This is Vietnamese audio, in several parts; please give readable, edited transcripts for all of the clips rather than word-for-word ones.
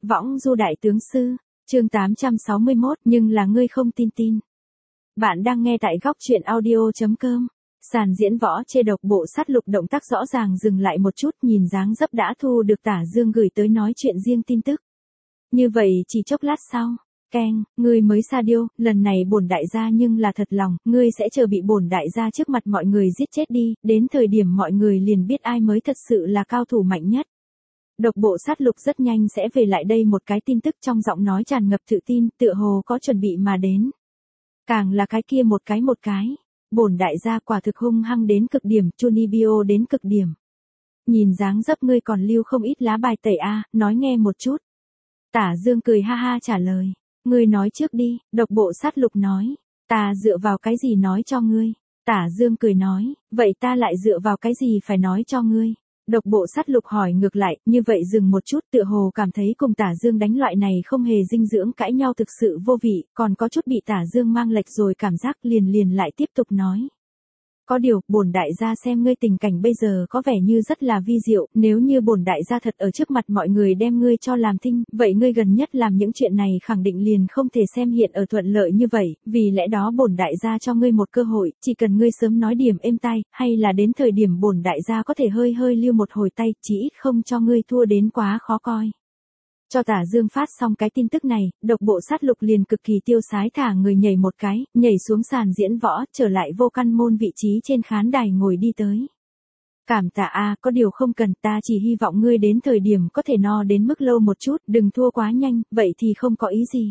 Võng du đại tướng sư, chương 861, nhưng là ngươi không tin. Bạn đang nghe tại góc truyện audio.com. Sàn diễn võ chê độc bộ sát lục động tác rõ ràng dừng lại một chút, nhìn dáng dấp đã thu được Tả Dương gửi tới nói chuyện riêng tin tức. Như vậy chỉ chốc lát sau, keng, ngươi mới sa điêu, lần này bổn đại gia nhưng là thật lòng, ngươi sẽ chờ bị bổn đại gia trước mặt mọi người giết chết đi, đến thời điểm mọi người liền biết ai mới thật sự là cao thủ mạnh nhất. Độc bộ sát lục rất nhanh sẽ về lại đây một cái tin tức trong giọng nói tràn ngập tự tin, tựa hồ có chuẩn bị mà đến. Càng là cái kia một cái. Bổn đại gia quả thực hung hăng đến cực điểm, Chunibyo đến cực điểm. Nhìn dáng dấp ngươi còn lưu không ít lá bài tẩy a, nói nghe một chút. Tả Dương cười ha ha trả lời. Ngươi nói trước đi, độc bộ sát lục nói. Ta dựa vào cái gì nói cho ngươi? Tả Dương cười nói, vậy ta lại dựa vào cái gì phải nói cho ngươi? Độc bộ sát lục hỏi ngược lại, như vậy dừng một chút, tựa hồ cảm thấy cùng Tả Dương đánh loại này không hề dinh dưỡng cãi nhau thực sự vô vị, còn có chút bị Tả Dương mang lệch rồi cảm giác liền lại tiếp tục nói. Có điều, bổn đại gia xem ngươi tình cảnh bây giờ có vẻ như rất là vi diệu, nếu như bổn đại gia thật ở trước mặt mọi người đem ngươi cho làm thinh, vậy ngươi gần nhất làm những chuyện này khẳng định liền không thể xem hiện ở thuận lợi như vậy, vì lẽ đó bổn đại gia cho ngươi một cơ hội, chỉ cần ngươi sớm nói điểm êm tai, hay là đến thời điểm bổn đại gia có thể hơi lưu một hồi tay, chỉ ít không cho ngươi thua đến quá khó coi. Cho Tả Dương phát xong cái tin tức này, độc bộ sát lục liền cực kỳ tiêu sái thả người nhảy một cái, nhảy xuống sàn diễn võ, trở lại vô căn môn vị trí trên khán đài ngồi đi tới. Cảm tạ a, có điều không cần, ta chỉ hy vọng ngươi đến thời điểm có thể no đến mức lâu một chút, đừng thua quá nhanh, vậy thì không có ý gì.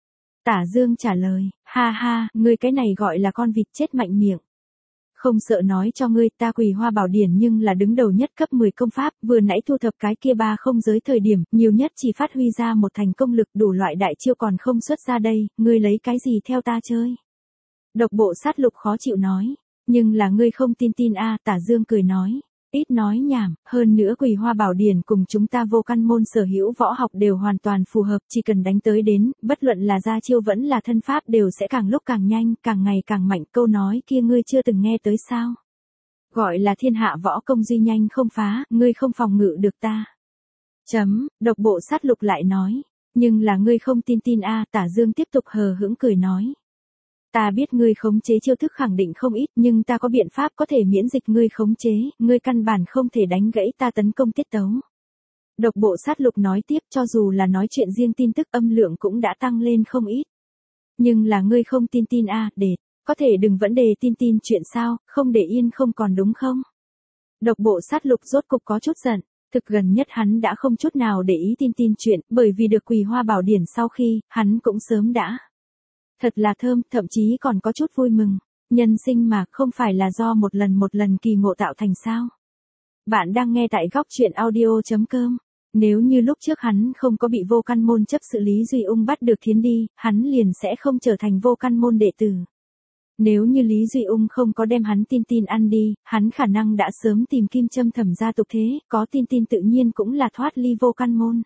Tả Dương trả lời, ha ha, ngươi cái này gọi là con vịt chết mạnh miệng. Không sợ nói cho ngươi, ta Quỳ Hoa Bảo Điển nhưng là đứng đầu nhất cấp 10 công pháp, vừa nãy thu thập cái kia 3 không giới thời điểm, nhiều nhất chỉ phát huy ra một thành công lực, đủ loại đại chiêu còn không xuất ra đây, ngươi lấy cái gì theo ta chơi? Độc bộ sát lục khó chịu nói, nhưng là ngươi không tin a, Tả Dương cười nói. Ít nói nhảm, hơn nữa Quỳ Hoa Bảo Điển cùng chúng ta vô căn môn sở hữu võ học đều hoàn toàn phù hợp, chỉ cần đánh tới đến, bất luận là ra chiêu vẫn là thân pháp đều sẽ càng lúc càng nhanh, càng ngày càng mạnh, câu nói kia ngươi chưa từng nghe tới sao? Gọi là thiên hạ võ công duy nhanh không phá, ngươi không phòng ngự được ta. Độc bộ sát lục lại nói, nhưng là ngươi không tin a, Tả Dương tiếp tục hờ hững cười nói. Ta biết ngươi khống chế chiêu thức khẳng định không ít, nhưng ta có biện pháp có thể miễn dịch ngươi khống chế, ngươi căn bản không thể đánh gãy ta tấn công tiết tấu. Độc bộ sát lục nói tiếp, cho dù là nói chuyện riêng tin tức âm lượng cũng đã tăng lên không ít. Nhưng là ngươi không tin a, để, có thể đừng vấn đề tin chuyện sao, không để yên không còn đúng không? Độc bộ sát lục rốt cục có chút giận, thực gần nhất hắn đã không chút nào để ý tin chuyện, bởi vì được Quỳ Hoa Bảo Điển sau khi, hắn cũng sớm đã. Thật là thơm, thậm chí còn có chút vui mừng. Nhân sinh mà không phải là do một lần kỳ ngộ tạo thành sao. Bạn đang nghe tại góc truyện audio.com. Nếu như lúc trước hắn không có bị vô căn môn chấp sự Lý Duy Ung bắt được thiến đi, hắn liền sẽ không trở thành vô căn môn đệ tử. Nếu như Lý Duy Ung không có đem hắn tin ăn đi, hắn khả năng đã sớm tìm Kim Châm Thẩm gia tục thế, có tin tự nhiên cũng là thoát ly vô căn môn.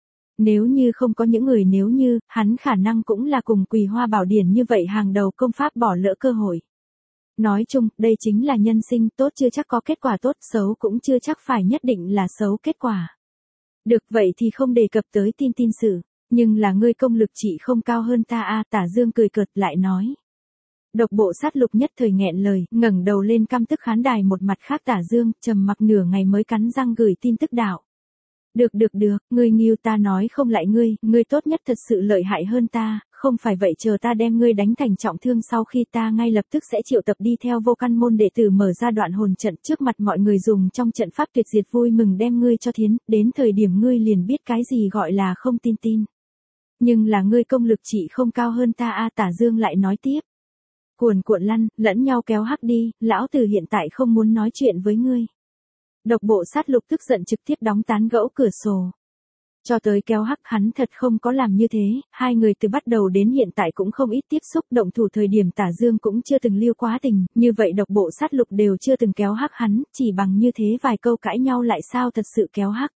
Nếu như không có những người nếu như, hắn khả năng cũng là cùng Quỳ Hoa Bảo Điển như vậy hàng đầu công pháp bỏ lỡ cơ hội. Nói chung, đây chính là nhân sinh, tốt chưa chắc có kết quả tốt, xấu cũng chưa chắc phải nhất định là xấu kết quả. Được vậy thì không đề cập tới tin sự, nhưng là ngươi công lực chỉ không cao hơn ta a, Tả Dương cười cợt lại nói. Độc bộ sát lục nhất thời nghẹn lời, ngẩng đầu lên căm tức khán đài một mặt khác Tả Dương, trầm mặc nửa ngày mới cắn răng gửi tin tức đạo. Được, ngươi nghiêu ta nói không lại ngươi tốt nhất thật sự lợi hại hơn ta, không phải vậy chờ ta đem ngươi đánh thành trọng thương sau khi ta ngay lập tức sẽ triệu tập đi theo vô căn môn đệ tử mở ra đoạn hồn trận trước mặt mọi người dùng trong trận pháp tuyệt diệt vui mừng đem ngươi cho thiến, đến thời điểm ngươi liền biết cái gì gọi là không tin. Nhưng là ngươi công lực chỉ không cao hơn ta a, Tả Dương lại nói tiếp. Cuồn cuộn lăn, lẫn nhau kéo hắc đi, lão tử hiện tại không muốn nói chuyện với ngươi. Độc bộ sát lục tức giận trực tiếp đóng tán gẫu cửa sổ. Cho tới kéo hắc hắn thật không có làm như thế, hai người từ bắt đầu đến hiện tại cũng không ít tiếp xúc, động thủ thời điểm Tả Dương cũng chưa từng lưu quá tình, như vậy độc bộ sát lục đều chưa từng kéo hắc hắn, chỉ bằng như thế vài câu cãi nhau lại sao thật sự kéo hắc.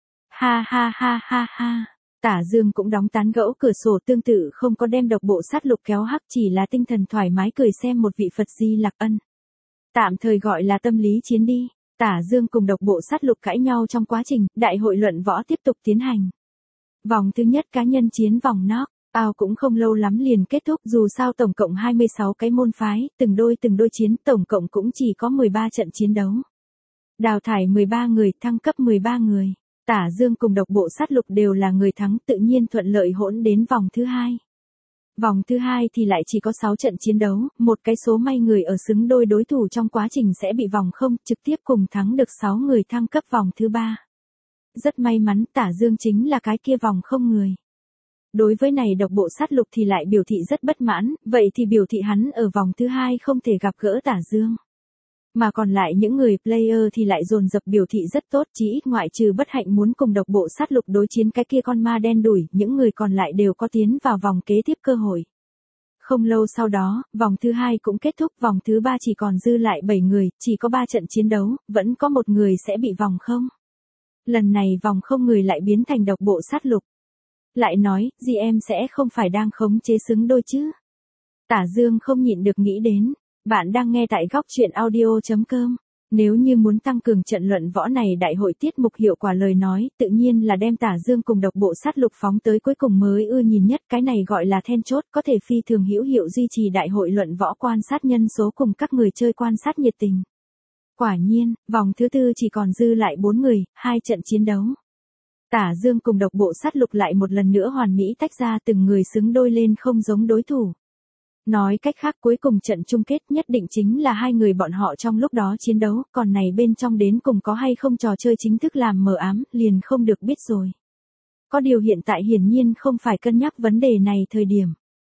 Ha. Tả Dương cũng đóng tán gẫu cửa sổ tương tự không có đem độc bộ sát lục kéo hắc, chỉ là tinh thần thoải mái cười xem một vị Phật Di Lặc Ân. Tạm thời gọi là tâm lý chiến đi. Tả Dương cùng độc bộ sát lục cãi nhau trong quá trình, đại hội luận võ tiếp tục tiến hành. Vòng thứ nhất cá nhân chiến vòng knock-out cũng không lâu lắm liền kết thúc, dù sao tổng cộng 26 cái môn phái, từng đôi chiến, tổng cộng cũng chỉ có 13 trận chiến đấu. Đào thải 13 người, thăng cấp 13 người. Tả Dương cùng độc bộ sát lục đều là người thắng, tự nhiên thuận lợi hỗn đến vòng thứ hai. Vòng thứ hai thì lại chỉ có 6 trận chiến đấu, một cái số may người ở xứng đôi đối thủ trong quá trình sẽ bị vòng không, trực tiếp cùng thắng được 6 người thăng cấp vòng thứ ba. Rất may mắn Tả Dương chính là cái kia vòng không người. Đối với này độc bộ sát lục thì lại biểu thị rất bất mãn, vậy thì biểu thị hắn ở vòng thứ hai không thể gặp gỡ Tả Dương. Mà còn lại những người player thì lại dồn dập biểu thị rất tốt, chỉ ít ngoại trừ bất hạnh muốn cùng độc bộ sát lục đối chiến cái kia con ma đen đủi, những người còn lại đều có tiến vào vòng kế tiếp cơ hội. Không lâu sau đó, vòng thứ hai cũng kết thúc, vòng thứ ba chỉ còn dư lại 7 người, chỉ có 3 trận chiến đấu, vẫn có một người sẽ bị vòng không. Lần này vòng không người lại biến thành độc bộ sát lục. Lại nói, GM sẽ không phải đang khống chế xứng đôi chứ. Tả Dương không nhịn được nghĩ đến. Bạn đang nghe tại góc truyện audio.com. Nếu như muốn tăng cường trận luận võ này đại hội tiết mục hiệu quả lời nói, tự nhiên là đem Tả Dương cùng độc bộ sát lục phóng tới cuối cùng mới ưa nhìn nhất, cái này gọi là then chốt, có thể phi thường hữu hiệu duy trì đại hội luận võ quan sát nhân số cùng các người chơi quan sát nhiệt tình. Quả nhiên, vòng thứ tư chỉ còn dư lại 4 người, 2 trận chiến đấu. Tả Dương cùng độc bộ sát lục lại một lần nữa hoàn mỹ tách ra, từng người xứng đôi lên không giống đối thủ. Nói cách khác cuối cùng trận chung kết nhất định chính là hai người bọn họ trong lúc đó chiến đấu, còn này bên trong đến cùng có hay không trò chơi chính thức làm mờ ám, liền không được biết rồi. Có điều hiện tại hiển nhiên không phải cân nhắc vấn đề này thời điểm.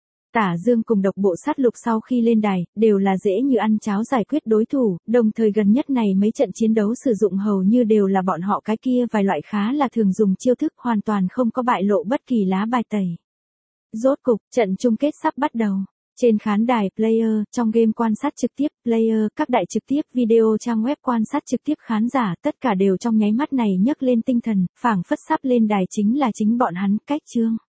Tả Dương cùng độc bộ sát lục sau khi lên đài, đều là dễ như ăn cháo giải quyết đối thủ, đồng thời gần nhất này mấy trận chiến đấu sử dụng hầu như đều là bọn họ cái kia vài loại khá là thường dùng chiêu thức, hoàn toàn không có bại lộ bất kỳ lá bài tẩy. Rốt cục, trận chung kết sắp bắt đầu. Trên khán đài player, trong game quan sát trực tiếp player, các đại trực tiếp video trang web quan sát trực tiếp khán giả, tất cả đều trong nháy mắt này nhấc lên tinh thần, phảng phất sắp lên đài chính là chính bọn hắn, cách chương.